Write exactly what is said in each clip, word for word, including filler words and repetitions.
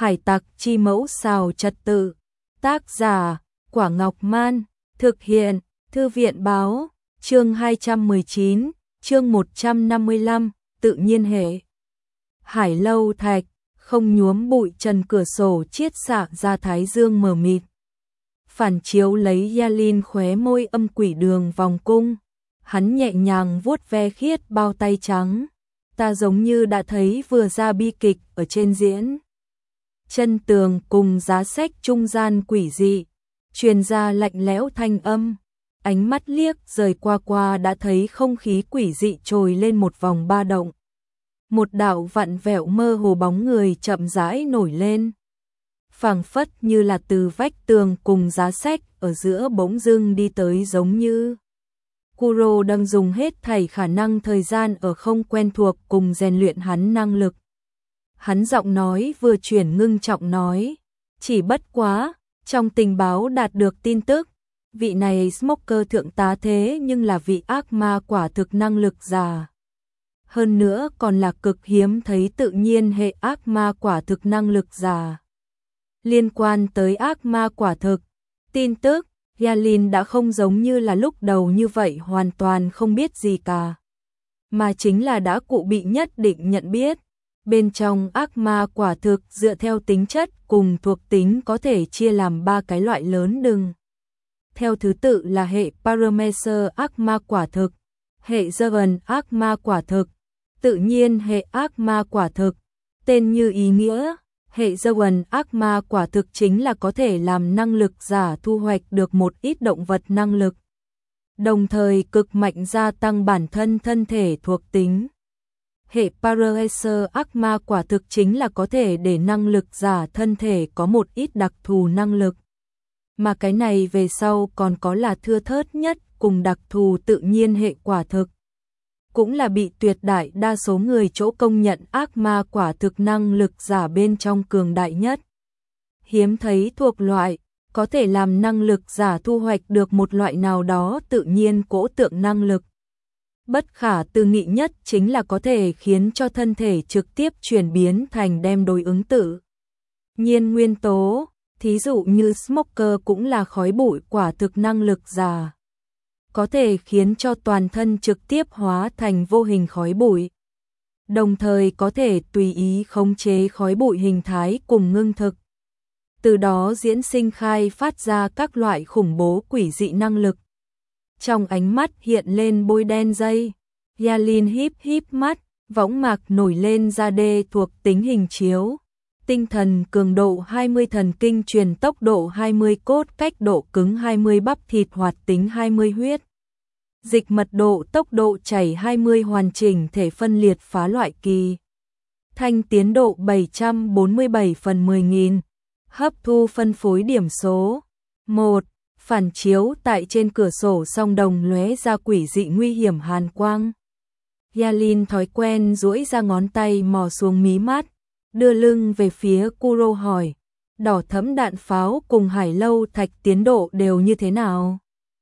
Hải tặc chi mẫu xào trật tự. Tác giả, Quả Ngọc Man. Thực hiện, Thư viện báo. Chương hai trăm mười chín, chương một trăm năm mươi lăm, tự nhiên hệ. Hải lâu thạch, không nhuốm bụi trần cửa sổ chiết xạ ra thái dương mờ mịt. Phản chiếu lấy Yalin khóe môi âm quỷ đường vòng cung. Hắn nhẹ nhàng vuốt ve khiết bao tay trắng. Ta giống như đã thấy vừa ra bi kịch ở trên diễn. Chân tường cùng giá sách trung gian quỷ dị, truyền ra lạnh lẽo thanh âm. Ánh mắt liếc rời qua qua đã thấy không khí quỷ dị trồi lên một vòng ba động. Một đạo vặn vẹo mơ hồ bóng người chậm rãi nổi lên. Phảng phất như là từ vách tường cùng giá sách ở giữa bỗng dưng đi tới, giống như Kuro đang dùng hết thảy khả năng thời gian ở không quen thuộc cùng rèn luyện hắn năng lực. Hắn giọng nói vừa chuyển ngưng trọng nói, chỉ bất quá, trong tình báo đạt được tin tức, vị này Smoker thượng tá thế nhưng là vị ác ma quả thực năng lực giả. Hơn nữa còn là cực hiếm thấy tự nhiên hệ ác ma quả thực năng lực giả. Liên quan tới ác ma quả thực, tin tức, Yalin đã không giống như là lúc đầu như vậy hoàn toàn không biết gì cả. Mà chính là đã cụ bị nhất định nhận biết. Bên trong ác ma quả thực dựa theo tính chất cùng thuộc tính có thể chia làm ba cái loại lớn đừng. Theo thứ tự là hệ Paramecer ác ma quả thực, hệ Servant ác ma quả thực, tự nhiên hệ ác ma quả thực. Tên như ý nghĩa, hệ Servant ác ma quả thực chính là có thể làm năng lực giả thu hoạch được một ít động vật năng lực, đồng thời cực mạnh gia tăng bản thân thân thể thuộc tính. Hệ Paramecer ác ma quả thực chính là có thể để năng lực giả thân thể có một ít đặc thù năng lực. Mà cái này về sau còn có là thưa thớt nhất cùng đặc thù tự nhiên hệ quả thực. Cũng là bị tuyệt đại đa số người chỗ công nhận ác ma quả thực năng lực giả bên trong cường đại nhất. Hiếm thấy thuộc loại, có thể làm năng lực giả thu hoạch được một loại nào đó tự nhiên cỗ tượng năng lực. Bất khả tư nghị nhất chính là có thể khiến cho thân thể trực tiếp chuyển biến thành đem đối ứng tự nhiên nguyên tố, thí dụ như Smoker cũng là khói bụi quả thực năng lực giả. Có thể khiến cho toàn thân trực tiếp hóa thành vô hình khói bụi. Đồng thời có thể tùy ý khống chế khói bụi hình thái cùng ngưng thực. Từ đó diễn sinh khai phát ra các loại khủng bố quỷ dị năng lực. Trong ánh mắt hiện lên bôi đen dây, Yalin híp híp mắt, võng mạc nổi lên ra đê thuộc tính hình chiếu. Tinh thần cường độ hai mươi, thần kinh truyền tốc độ hai mươi, cốt cách độ cứng hai mươi, bắp thịt hoạt tính hai mươi, huyết dịch mật độ tốc độ chảy hai mươi, hoàn chỉnh thể phân liệt phá loại kỳ thanh tiến độ bảy trăm bốn mươi bảy phần mười nghìn, hấp thu phân phối điểm số một. Phản chiếu tại trên cửa sổ song đồng lóe ra quỷ dị nguy hiểm hàn quang. Yalin thói quen duỗi ra ngón tay mò xuống mí mắt, đưa lưng về phía Kuro hỏi, đỏ thẫm đạn pháo cùng hải lâu thạch tiến độ đều như thế nào?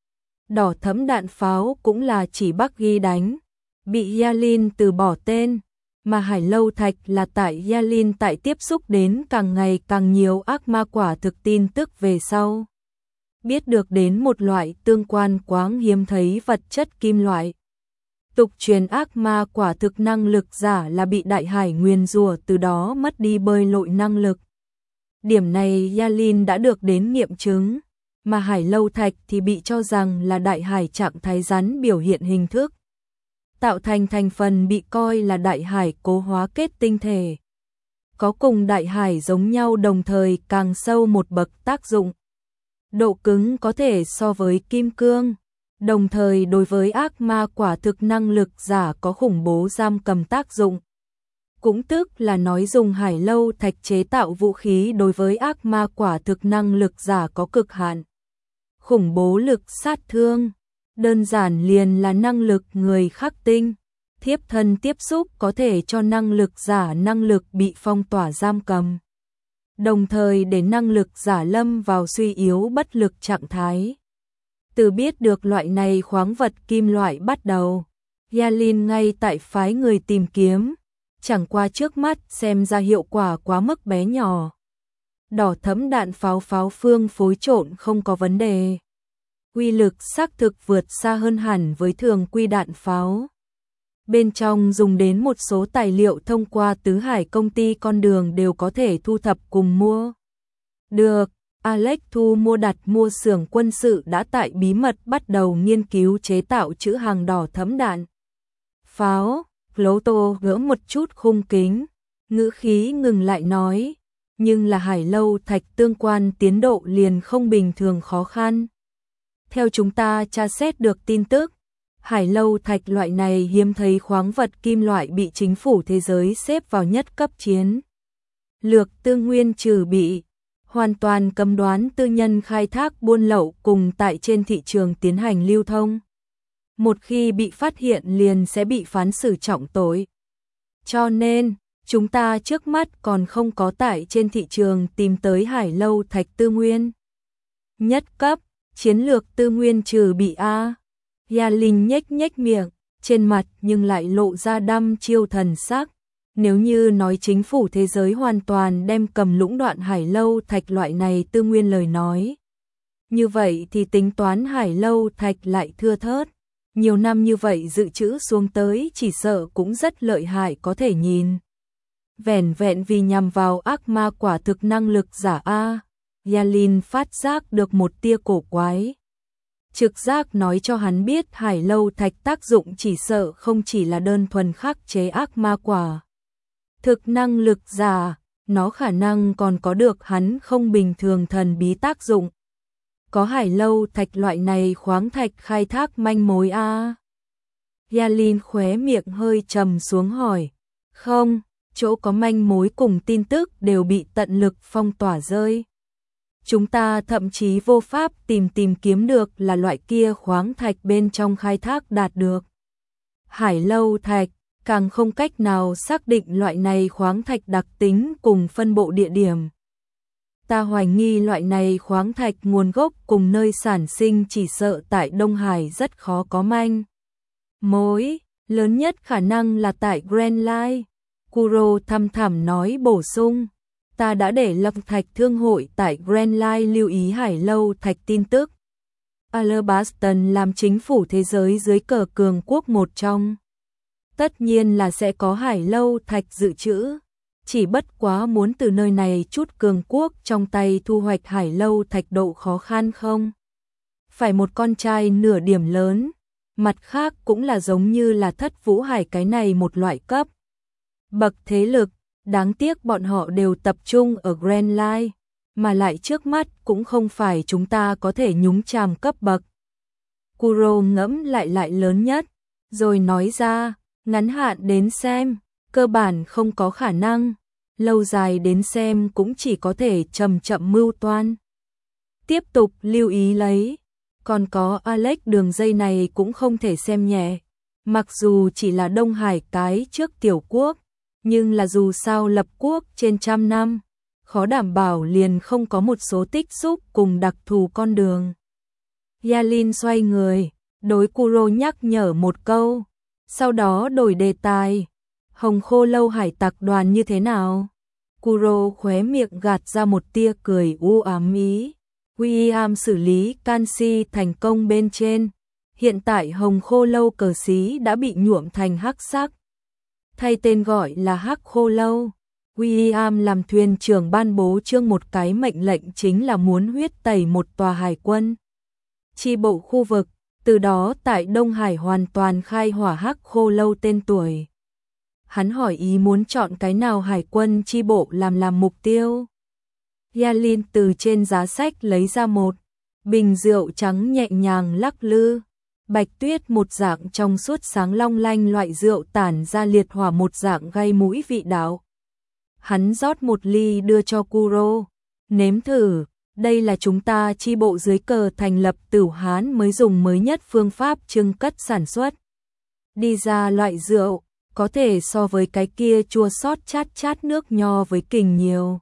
Đỏ thẫm đạn pháo cũng là chỉ Bắc ghi đánh, bị Yalin từ bỏ tên, mà hải lâu thạch là tại Yalin tại tiếp xúc đến càng ngày càng nhiều ác ma quả thực tin tức về sau. Biết được đến một loại tương quan quáng hiếm thấy vật chất kim loại. Tục truyền ác ma quả thực năng lực giả là bị đại hải nguyền rủa, từ đó mất đi bơi lội năng lực. Điểm này Yalin đã được đến nghiệm chứng, mà hải lâu thạch thì bị cho rằng là đại hải trạng thái rắn biểu hiện hình thức. Tạo thành thành phần bị coi là đại hải cố hóa kết tinh thể. Có cùng đại hải giống nhau đồng thời càng sâu một bậc tác dụng. Độ cứng có thể so với kim cương, đồng thời đối với ác ma quả thực năng lực giả có khủng bố giam cầm tác dụng. Cũng tức là nói dùng hải lâu thạch chế tạo vũ khí đối với ác ma quả thực năng lực giả có cực hạn. Khủng bố lực sát thương, đơn giản liền là năng lực người khắc tinh, thiếp thân tiếp xúc có thể cho năng lực giả năng lực bị phong tỏa giam cầm. Đồng thời để năng lực giả lâm vào suy yếu bất lực trạng thái. Từ biết được loại này khoáng vật kim loại bắt đầu, Yalin ngay tại phái người tìm kiếm, chẳng qua trước mắt xem ra hiệu quả quá mức bé nhỏ, Đỏ thẫm đạn pháo pháo phương phối trộn không có vấn đề. Uy lực xác thực vượt xa hơn hẳn với thường quy đạn pháo. Bên trong dùng đến một số tài liệu thông qua tứ hải công ty con đường đều có thể thu thập cùng mua. Được, Alex thu mua đặt mua xưởng quân sự đã tại bí mật bắt đầu nghiên cứu chế tạo chữ hàng đỏ thẫm đạn pháo. Cloto gỡ một chút khung kính, ngữ khí ngừng lại nói, nhưng là Hải Lâu Thạch tương quan tiến độ liền không bình thường khó khăn. Theo chúng ta tra xét được tin tức, Hải Lâu Thạch loại này hiếm thấy khoáng vật kim loại bị chính phủ thế giới xếp vào nhất cấp chiến lược tư nguyên trừ bị, hoàn toàn cấm đoán tư nhân khai thác buôn lậu cùng tại trên thị trường tiến hành lưu thông. Một khi bị phát hiện liền sẽ bị phán xử trọng tội. Cho nên, chúng ta trước mắt còn không có tại trên thị trường tìm tới Hải Lâu Thạch tư nguyên nhất cấp, chiến lược tư nguyên trừ bị A. Gia Linh nhếch nhếch miệng, trên mặt nhưng lại lộ ra đăm chiêu thần sắc. Nếu như nói chính phủ thế giới hoàn toàn đem cầm lũng đoạn Hải Lâu Thạch loại này tư nguyên lời nói. Như vậy thì tính toán Hải Lâu Thạch lại thưa thớt. Nhiều năm như vậy dự trữ xuống tới chỉ sợ cũng rất lợi hại có thể nhìn. Vẻn vẹn vì nhằm vào ác ma quả thực năng lực giả A. Yalin phát giác được một tia cổ quái. Trực giác nói cho hắn biết Hải Lâu Thạch tác dụng chỉ sợ không chỉ là đơn thuần khắc chế ác ma quả thực năng lực giả, nó khả năng còn có được hắn không bình thường thần bí tác dụng. Có Hải Lâu Thạch loại này khoáng thạch khai thác manh mối a? Yalin khóe miệng hơi trầm xuống hỏi. Không, chỗ có manh mối cùng tin tức đều bị tận lực phong tỏa rơi. Chúng ta thậm chí vô pháp tìm tìm kiếm được là loại kia khoáng thạch bên trong khai thác đạt được. Hải Lâu Thạch, càng không cách nào xác định loại này khoáng thạch đặc tính cùng phân bộ địa điểm. Ta hoài nghi loại này khoáng thạch nguồn gốc cùng nơi sản sinh chỉ sợ tại Đông Hải rất khó có manh mối, lớn nhất khả năng là tại Grand Line. Kuro thăm thẳm nói bổ sung, ta đã để Lâm Thạch Thương hội tại Grand Line lưu ý Hải Lâu Thạch tin tức. Alabaston làm chính phủ thế giới dưới cờ cường quốc một trong. Tất nhiên là sẽ có Hải Lâu Thạch dự trữ. Chỉ bất quá muốn từ nơi này chút cường quốc trong tay thu hoạch Hải Lâu Thạch độ khó khăn không? Phải một con trai nửa điểm lớn, mặt khác cũng là giống như là Thất Vũ Hải cái này một loại cấp bậc thế lực, đáng tiếc bọn họ đều tập trung ở Grand Line, mà lại trước mắt cũng không phải chúng ta có thể nhúng chàm cấp bậc. Kuro ngẫm lại lại lớn nhất, rồi nói ra, ngắn hạn đến xem, cơ bản không có khả năng, lâu dài đến xem cũng chỉ có thể chậm chậm mưu toan. Tiếp tục lưu ý lấy, còn có Alex đường dây này cũng không thể xem nhẹ, mặc dù chỉ là Đông Hải cái trước tiểu quốc, nhưng là dù sao lập quốc trên trăm năm, khó đảm bảo liền không có một số tích xúc cùng đặc thù con đường. Yalin xoay người, đối Kuro nhắc nhở một câu, sau đó đổi đề tài. Hồng Khô Lâu hải tặc đoàn như thế nào? Kuro khóe miệng gạt ra một tia cười u ám ý. William xử lý canxi thành công bên trên. Hiện tại Hồng Khô Lâu cờ xí đã bị nhuộm thành hắc sắc. Thay tên gọi là Hắc Khô Lâu. William làm thuyền trưởng ban bố chương một cái mệnh lệnh chính là muốn huyết tẩy một tòa hải quân chi bộ khu vực, từ đó tại Đông Hải hoàn toàn khai hỏa Hắc Khô Lâu tên tuổi. Hắn hỏi ý muốn chọn cái nào hải quân chi bộ làm làm mục tiêu. Yalin từ trên giá sách lấy ra một bình rượu trắng nhẹ nhàng lắc lư. Bạch tuyết một dạng trong suốt sáng long lanh, loại rượu tản ra liệt hỏa một dạng gây mũi vị đạo. Hắn rót một ly đưa cho Kuro. Nếm thử, đây là chúng ta chi bộ dưới cờ thành lập Tửu Hán mới dùng mới nhất phương pháp trưng cất sản xuất. Đi ra loại rượu, có thể so với cái kia chua xót chát chát nước nho với kình nhiều.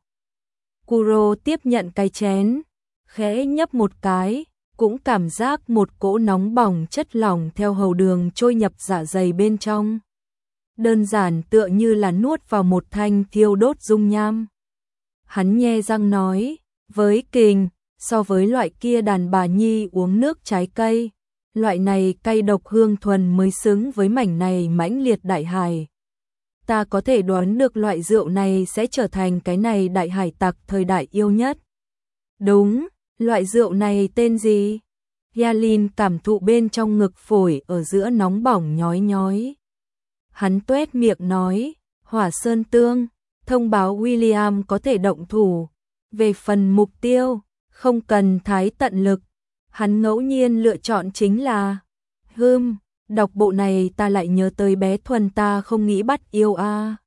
Kuro tiếp nhận cái chén, khẽ nhấp một cái, cũng cảm giác một cỗ nóng bỏng chất lỏng theo hầu đường trôi nhập dạ dày bên trong. Đơn giản tựa như là nuốt vào một thanh thiêu đốt dung nham. Hắn nhe răng nói, với kình, so với loại kia đàn bà nhi uống nước trái cây, loại này cay độc hương thuần mới xứng với mảnh này mãnh liệt đại hải. Ta có thể đoán được loại rượu này sẽ trở thành cái này đại hải tặc thời đại yêu nhất. Đúng, loại rượu này tên gì? Yalin cảm thụ bên trong ngực phổi ở giữa nóng bỏng nhói nhói. Hắn tuét miệng nói, Hỏa Sơn Tương, thông báo William có thể động thủ. Về phần mục tiêu, không cần thái tận lực. Hắn ngẫu nhiên lựa chọn chính là Hừm, đọc bộ này ta lại nhớ tới bé Thuần ta không nghĩ bắt yêu a.